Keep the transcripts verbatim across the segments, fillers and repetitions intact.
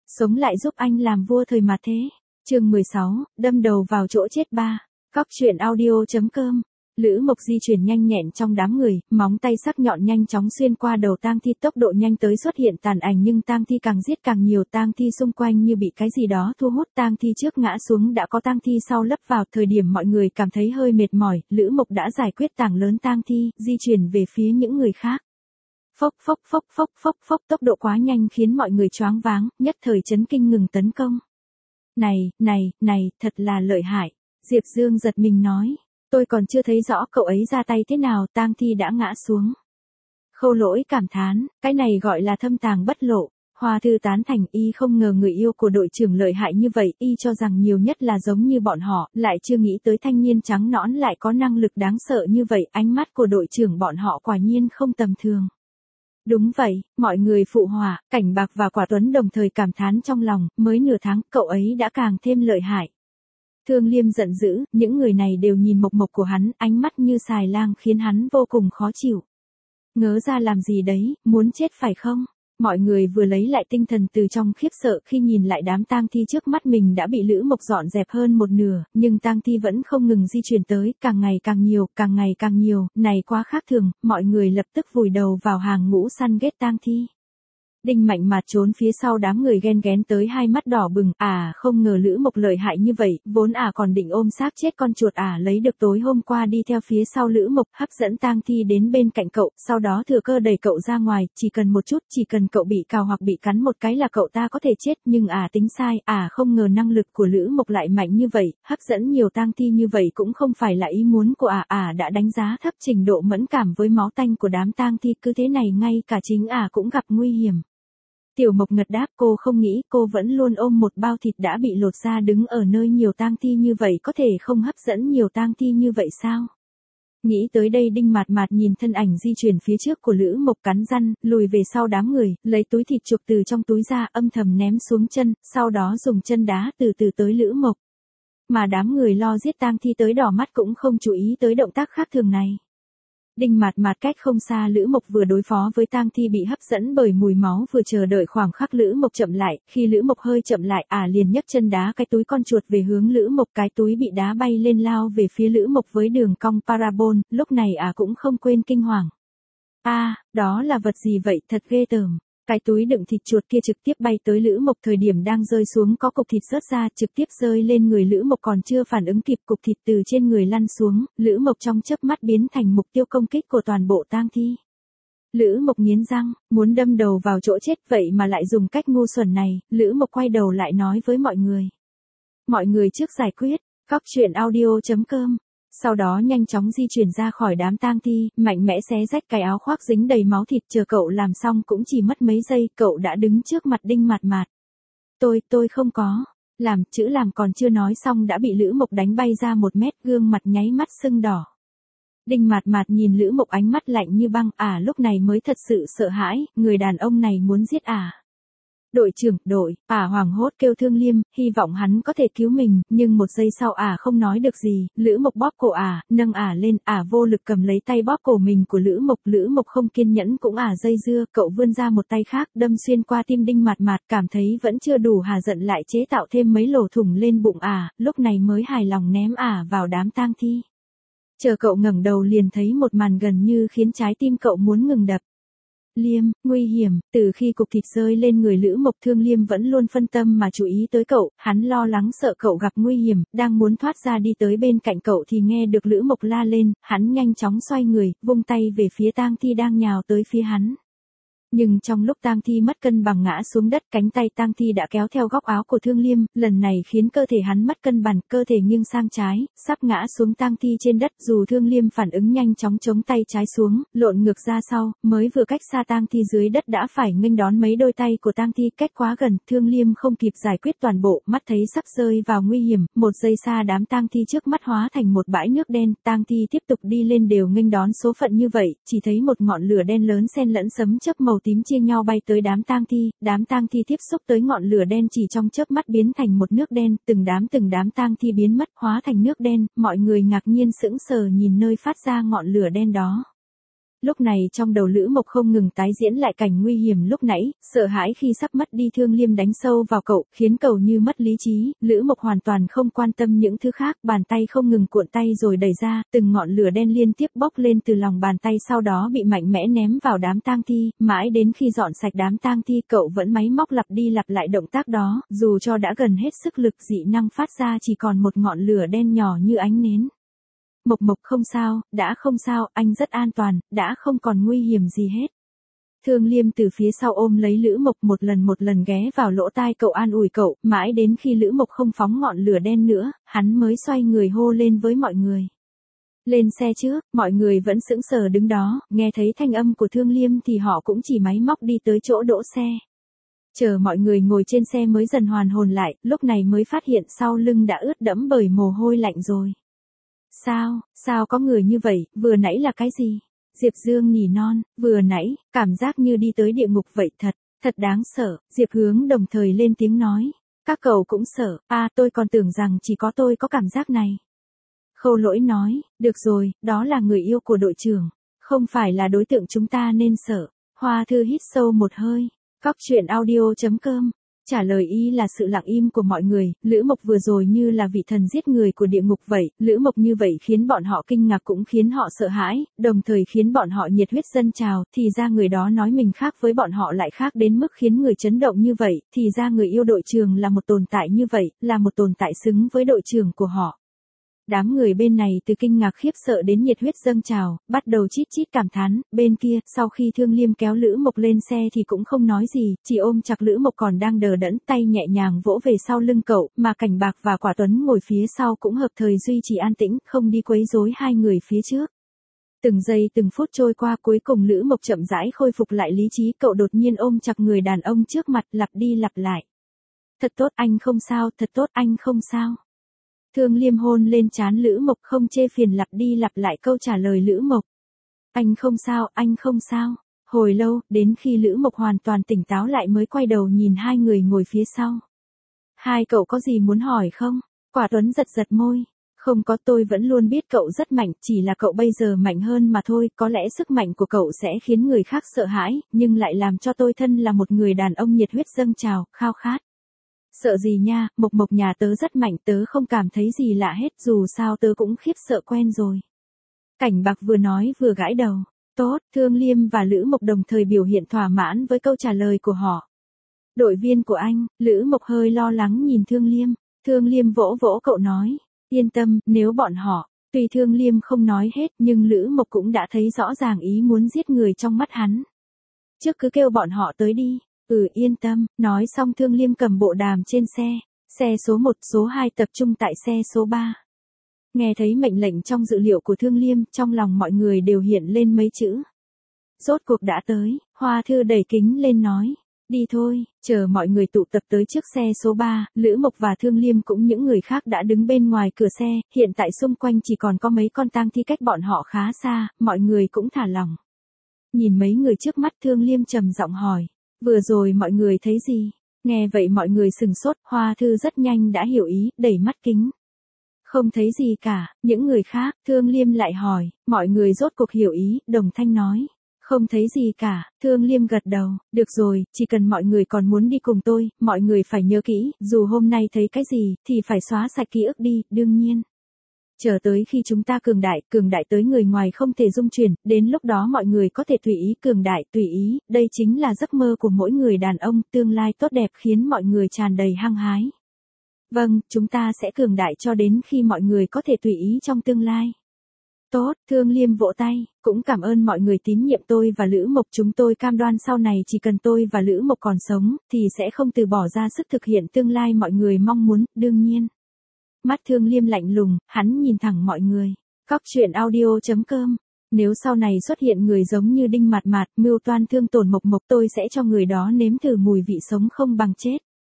sống lại giúp anh làm vua thời mà thế. Chương mười sáu, đâm đầu vào chỗ chết ba. Cóc truyện audio chấm com. Lữ Mộc di chuyển nhanh nhẹn trong đám người, móng tay sắc nhọn nhanh chóng xuyên qua đầu tang thi, tốc độ nhanh tới xuất hiện tàn ảnh, nhưng tang thi càng giết càng nhiều, tang thi xung quanh như bị cái gì đó thu hút, tang thi trước ngã xuống đã có tang thi sau lấp vào. Thời điểm mọi người cảm thấy hơi mệt mỏi, Lữ Mộc đã giải quyết tảng lớn tang thi, di chuyển về phía những người khác. Phốc phốc phốc phốc phốc phốc, tốc độ quá nhanh khiến mọi người choáng váng, nhất thời chấn kinh ngừng tấn công. Này, này, này, thật là lợi hại. Diệp Dương giật mình nói. Tôi còn chưa thấy rõ cậu ấy ra tay thế nào, tang thi đã ngã xuống. Khâu Lỗi cảm thán, cái này gọi là thâm tàng bất lộ. Hoa Thư tán thành, y không ngờ người yêu của đội trưởng lợi hại như vậy, y cho rằng nhiều nhất là giống như bọn họ, lại chưa nghĩ tới thanh niên trắng nõn lại có năng lực đáng sợ như vậy, ánh mắt của đội trưởng bọn họ quả nhiên không tầm thường. Đúng vậy, mọi người phụ họa, Cảnh Bạc và Quả Tuấn đồng thời cảm thán trong lòng, mới nửa tháng, cậu ấy đã càng thêm lợi hại. Thương Liêm giận dữ, những người này đều nhìn Mộc Mộc của hắn, ánh mắt như xài lang khiến hắn vô cùng khó chịu. Ngớ ra làm gì đấy, muốn chết phải không? Mọi người vừa lấy lại tinh thần từ trong khiếp sợ khi nhìn lại đám tang thi trước mắt mình đã bị Lữ Mộc dọn dẹp hơn một nửa, nhưng tang thi vẫn không ngừng di chuyển tới, càng ngày càng nhiều, càng ngày càng nhiều, này quá khác thường, mọi người lập tức vùi đầu vào hàng ngũ săn ghét tang thi. Đinh Mạnh Mạt trốn phía sau đám người ghen ghén tới hai mắt đỏ bừng, à không ngờ Lữ Mộc lợi hại như vậy, vốn à còn định ôm xác chết con chuột à lấy được tối hôm qua đi theo phía sau Lữ Mộc, hấp dẫn tang thi đến bên cạnh cậu, sau đó thừa cơ đẩy cậu ra ngoài, chỉ cần một chút, chỉ cần cậu bị cào hoặc bị cắn một cái là cậu ta có thể chết, nhưng à tính sai, à không ngờ năng lực của Lữ Mộc lại mạnh như vậy, hấp dẫn nhiều tang thi như vậy cũng không phải là ý muốn của à, à đã đánh giá thấp trình độ mẫn cảm với máu tanh của đám tang thi, cứ thế này ngay cả chính à cũng gặp nguy hiểm. Tiểu Mộc ngật đáp, cô không nghĩ, cô vẫn luôn ôm một bao thịt đã bị lột ra đứng ở nơi nhiều tang thi như vậy có thể không hấp dẫn nhiều tang thi như vậy sao? Nghĩ tới đây Đinh Mạt Mạt nhìn thân ảnh di chuyển phía trước của Lữ Mộc cắn răng, lùi về sau đám người, lấy túi thịt chuột từ trong túi ra âm thầm ném xuống chân, sau đó dùng chân đá từ từ tới Lữ Mộc. Mà đám người lo giết tang thi tới đỏ mắt cũng không chú ý tới động tác khác thường này. Đinh Mạt Mạt cách không xa, Lữ Mộc vừa đối phó với tang thi bị hấp dẫn bởi mùi máu vừa chờ đợi khoảng khắc Lữ Mộc chậm lại, khi Lữ Mộc hơi chậm lại, à liền nhấc chân đá cái túi con chuột về hướng Lữ Mộc, cái túi bị đá bay lên lao về phía Lữ Mộc với đường cong parabol, lúc này à cũng không quên kinh hoàng. A, à, đó là vật gì vậy, thật ghê tởm. Cái túi đựng thịt chuột kia trực tiếp bay tới Lữ Mộc, thời điểm đang rơi xuống có cục thịt rớt ra, trực tiếp rơi lên người Lữ Mộc, còn chưa phản ứng kịp cục thịt từ trên người lăn xuống, Lữ Mộc trong chớp mắt biến thành mục tiêu công kích của toàn bộ tang thi. Lữ Mộc nghiến răng, muốn đâm đầu vào chỗ chết vậy mà lại dùng cách ngu xuẩn này, Lữ Mộc quay đầu lại nói với mọi người. Mọi người trước giải quyết, cóc truyện audio chấm com. Sau đó nhanh chóng di chuyển ra khỏi đám tang thi, mạnh mẽ xé rách cái áo khoác dính đầy máu thịt, chờ cậu làm xong cũng chỉ mất mấy giây, cậu đã đứng trước mặt Đinh Mạt Mạt. Tôi, tôi không có. Làm, chữ làm còn chưa nói xong đã bị Lữ Mộc đánh bay ra một mét, gương mặt nháy mắt sưng đỏ. Đinh Mạt Mạt nhìn Lữ Mộc ánh mắt lạnh như băng, à lúc này mới thật sự sợ hãi, người đàn ông này muốn giết à. Đội trưởng, đội, ả hoảng hốt kêu Thương Liêm, hy vọng hắn có thể cứu mình, nhưng một giây sau ả không nói được gì, Lữ Mộc bóp cổ ả, nâng ả lên, ả vô lực cầm lấy tay bóp cổ mình của Lữ Mộc, Lữ Mộc không kiên nhẫn cũng ả dây dưa, cậu vươn ra một tay khác, đâm xuyên qua tim Đinh Mạt Mạt, cảm thấy vẫn chưa đủ hà giận lại chế tạo thêm mấy lỗ thủng lên bụng ả, lúc này mới hài lòng ném ả vào đám tang thi. Chờ cậu ngẩng đầu liền thấy một màn gần như khiến trái tim cậu muốn ngừng đập. Liêm, nguy hiểm, từ khi cục thịt rơi lên người Lữ Mộc, Thương Liêm vẫn luôn phân tâm mà chú ý tới cậu, hắn lo lắng sợ cậu gặp nguy hiểm, đang muốn thoát ra đi tới bên cạnh cậu thì nghe được Lữ Mộc la lên, hắn nhanh chóng xoay người, vung tay về phía tang thi đang nhào tới phía hắn. Nhưng trong lúc tang thi mất cân bằng ngã xuống đất, cánh tay tang thi đã kéo theo góc áo của Thương Liêm, lần này khiến cơ thể hắn mất cân bằng, cơ thể nghiêng sang trái, sắp ngã xuống tang thi trên đất, dù Thương Liêm phản ứng nhanh chóng chống tay trái xuống, lộn ngược ra sau, mới vừa cách xa tang thi dưới đất đã phải nghênh đón mấy đôi tay của tang thi, cách quá gần, Thương Liêm không kịp giải quyết toàn bộ, mắt thấy sắp rơi vào nguy hiểm, một giây xa đám tang thi trước mắt hóa thành một bãi nước đen, tang thi tiếp tục đi lên đều nghênh đón số phận như vậy, chỉ thấy một ngọn lửa đen lớn xen lẫn sấm chớp màu tím chia nhau bay tới đám tang thi, đám tang thi tiếp xúc tới ngọn lửa đen chỉ trong chớp mắt biến thành một nước đen, từng đám từng đám tang thi biến mất hóa thành nước đen, mọi người ngạc nhiên sững sờ nhìn nơi phát ra ngọn lửa đen đó. Lúc này trong đầu Lữ Mộc không ngừng tái diễn lại cảnh nguy hiểm lúc nãy, sợ hãi khi sắp mất đi Thương Liêm đánh sâu vào cậu, khiến cậu như mất lý trí, Lữ Mộc hoàn toàn không quan tâm những thứ khác, bàn tay không ngừng cuộn tay rồi đẩy ra, từng ngọn lửa đen liên tiếp bốc lên từ lòng bàn tay sau đó bị mạnh mẽ ném vào đám tang thi, mãi đến khi dọn sạch đám tang thi cậu vẫn máy móc lặp đi lặp lại động tác đó, dù cho đã gần hết sức lực dị năng phát ra chỉ còn một ngọn lửa đen nhỏ như ánh nến. Mộc Mộc không sao, đã không sao, anh rất an toàn, đã không còn nguy hiểm gì hết. Thương Liêm từ phía sau ôm lấy Lữ Mộc một lần một lần ghé vào lỗ tai cậu an ủi cậu, mãi đến khi Lữ Mộc không phóng ngọn lửa đen nữa, hắn mới xoay người hô lên với mọi người. Lên xe trước, mọi người vẫn sững sờ đứng đó, nghe thấy thanh âm của Thương Liêm thì họ cũng chỉ máy móc đi tới chỗ đỗ xe. Chờ mọi người ngồi trên xe mới dần hoàn hồn lại, lúc này mới phát hiện sau lưng đã ướt đẫm bởi mồ hôi lạnh rồi. Sao, sao có người như vậy, vừa nãy là cái gì? Diệp Dương nỉ non, vừa nãy, cảm giác như đi tới địa ngục vậy thật, thật đáng sợ, Diệp Hướng đồng thời lên tiếng nói. Các cậu cũng sợ, à tôi còn tưởng rằng chỉ có tôi có cảm giác này. Khâu Lỗi nói, được rồi, đó là người yêu của đội trưởng, không phải là đối tượng chúng ta nên sợ. Hoa Thư hít sâu một hơi, Cóc Truyện Audio chấm com. Trả lời y là sự lặng im của mọi người, Lữ Mộc vừa rồi như là vị thần giết người của địa ngục vậy, Lữ Mộc như vậy khiến bọn họ kinh ngạc cũng khiến họ sợ hãi, đồng thời khiến bọn họ nhiệt huyết dâng trào, thì ra người đó nói mình khác với bọn họ lại khác đến mức khiến người chấn động như vậy, thì ra người yêu đội trưởng là một tồn tại như vậy, là một tồn tại xứng với đội trưởng của họ. Đám người bên này từ kinh ngạc khiếp sợ đến nhiệt huyết dâng trào, bắt đầu chít chít cảm thán, bên kia, sau khi Thương Liêm kéo Lữ Mộc lên xe thì cũng không nói gì, chỉ ôm chặt Lữ Mộc còn đang đờ đẫn, tay nhẹ nhàng vỗ về sau lưng cậu, mà Cảnh Bạc và Quả Tuấn ngồi phía sau cũng hợp thời duy trì an tĩnh, không đi quấy rối hai người phía trước. Từng giây từng phút trôi qua cuối cùng Lữ Mộc chậm rãi khôi phục lại lý trí, cậu đột nhiên ôm chặt người đàn ông trước mặt lặp đi lặp lại. Thật tốt anh không sao, thật tốt anh không sao. Thương Liêm hôn lên trán Lữ Mộc không chê phiền lặp đi lặp lại câu trả lời Lữ Mộc. Anh không sao, anh không sao. Hồi lâu, đến khi Lữ Mộc hoàn toàn tỉnh táo lại mới quay đầu nhìn hai người ngồi phía sau. Hai cậu có gì muốn hỏi không? Quả Tuấn giật giật môi. Không có, tôi vẫn luôn biết cậu rất mạnh, chỉ là cậu bây giờ mạnh hơn mà thôi, có lẽ sức mạnh của cậu sẽ khiến người khác sợ hãi, nhưng lại làm cho tôi thân là một người đàn ông nhiệt huyết dâng trào, khao khát. Sợ gì nha, Mộc Mộc nhà tớ rất mạnh, tớ không cảm thấy gì lạ hết, dù sao tớ cũng khiếp sợ quen rồi. Cảnh Bạc vừa nói vừa gãi đầu. Tốt, Thương Liêm và Lữ Mộc đồng thời biểu hiện thỏa mãn với câu trả lời của họ. Đội viên của anh, Lữ Mộc hơi lo lắng nhìn Thương Liêm. Thương Liêm vỗ vỗ cậu nói, yên tâm, nếu bọn họ, tuy Thương Liêm không nói hết nhưng Lữ Mộc cũng đã thấy rõ ràng ý muốn giết người trong mắt hắn. Trước cứ kêu bọn họ tới đi. Ừ yên tâm, nói xong Thương Liêm cầm bộ đàm trên xe, xe số một, số hai tập trung tại xe số ba. Nghe thấy mệnh lệnh trong dự liệu của Thương Liêm, trong lòng mọi người đều hiện lên mấy chữ. Rốt cuộc đã tới, Hoa Thư đẩy kính lên nói, đi thôi, chờ mọi người tụ tập tới trước xe số ba, Lữ Mộc và Thương Liêm cũng những người khác đã đứng bên ngoài cửa xe, hiện tại xung quanh chỉ còn có mấy con tang thi cách bọn họ khá xa, mọi người cũng thả lỏng. Nhìn mấy người trước mắt Thương Liêm trầm giọng hỏi. Vừa rồi mọi người thấy gì? Nghe vậy mọi người sừng sốt, Hoa Thư rất nhanh đã hiểu ý, đẩy mắt kính. Không thấy gì cả, những người khác, Thương Liêm lại hỏi, mọi người rốt cuộc hiểu ý, đồng thanh nói. Không thấy gì cả, Thương Liêm gật đầu, được rồi, chỉ cần mọi người còn muốn đi cùng tôi, mọi người phải nhớ kỹ, dù hôm nay thấy cái gì, thì phải xóa sạch ký ức đi, đương nhiên. Chờ tới khi chúng ta cường đại, cường đại tới người ngoài không thể dung chuyển, đến lúc đó mọi người có thể tùy ý cường đại, tùy ý, đây chính là giấc mơ của mỗi người đàn ông, tương lai tốt đẹp khiến mọi người tràn đầy hăng hái. Vâng, chúng ta sẽ cường đại cho đến khi mọi người có thể tùy ý trong tương lai. Tốt, Thương Liêm vỗ tay, cũng cảm ơn mọi người tín nhiệm tôi và Lữ Mộc, chúng tôi cam đoan sau này chỉ cần tôi và Lữ Mộc còn sống, thì sẽ không từ bỏ ra sức thực hiện tương lai mọi người mong muốn, đương nhiên. Mắt Thương Liêm lạnh lùng, hắn nhìn thẳng mọi người. Cóc Truyện Audio chấm com. Nếu sau này xuất hiện người giống như Đinh Mạt Mạt, mưu toan thương tổn Mộc Mộc, tôi sẽ cho người đó nếm thử mùi vị sống không bằng chết.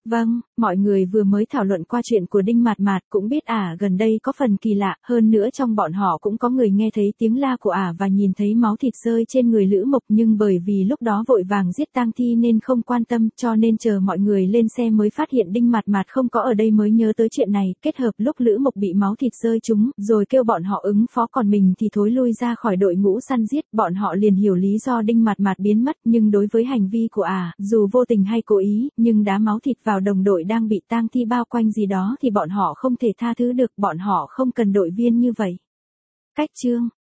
Vâng, mọi người vừa mới thảo luận qua chuyện của Đinh Mạt Mạt, cũng biết ả à, gần đây có phần kỳ lạ, hơn nữa trong bọn họ cũng có người nghe thấy tiếng la của ả à và nhìn thấy máu thịt rơi trên người Lữ Mộc, nhưng bởi vì lúc đó vội vàng giết tang thi nên không quan tâm, cho nên chờ mọi người lên xe mới phát hiện Đinh Mạt Mạt không có ở đây mới nhớ tới chuyện này, kết hợp lúc Lữ Mộc bị máu thịt rơi trúng, rồi kêu bọn họ ứng phó, còn mình thì thối lui ra khỏi đội ngũ săn giết, bọn họ liền hiểu lý do Đinh Mạt Mạt biến mất, nhưng đối với hành vi của ả, à, dù vô tình hay cố ý, nhưng đá máu thịt vào đồng đội đang bị tang thi bao quanh gì đó thì bọn họ không thể tha thứ được, bọn họ không cần đội viên như vậy. Cách chương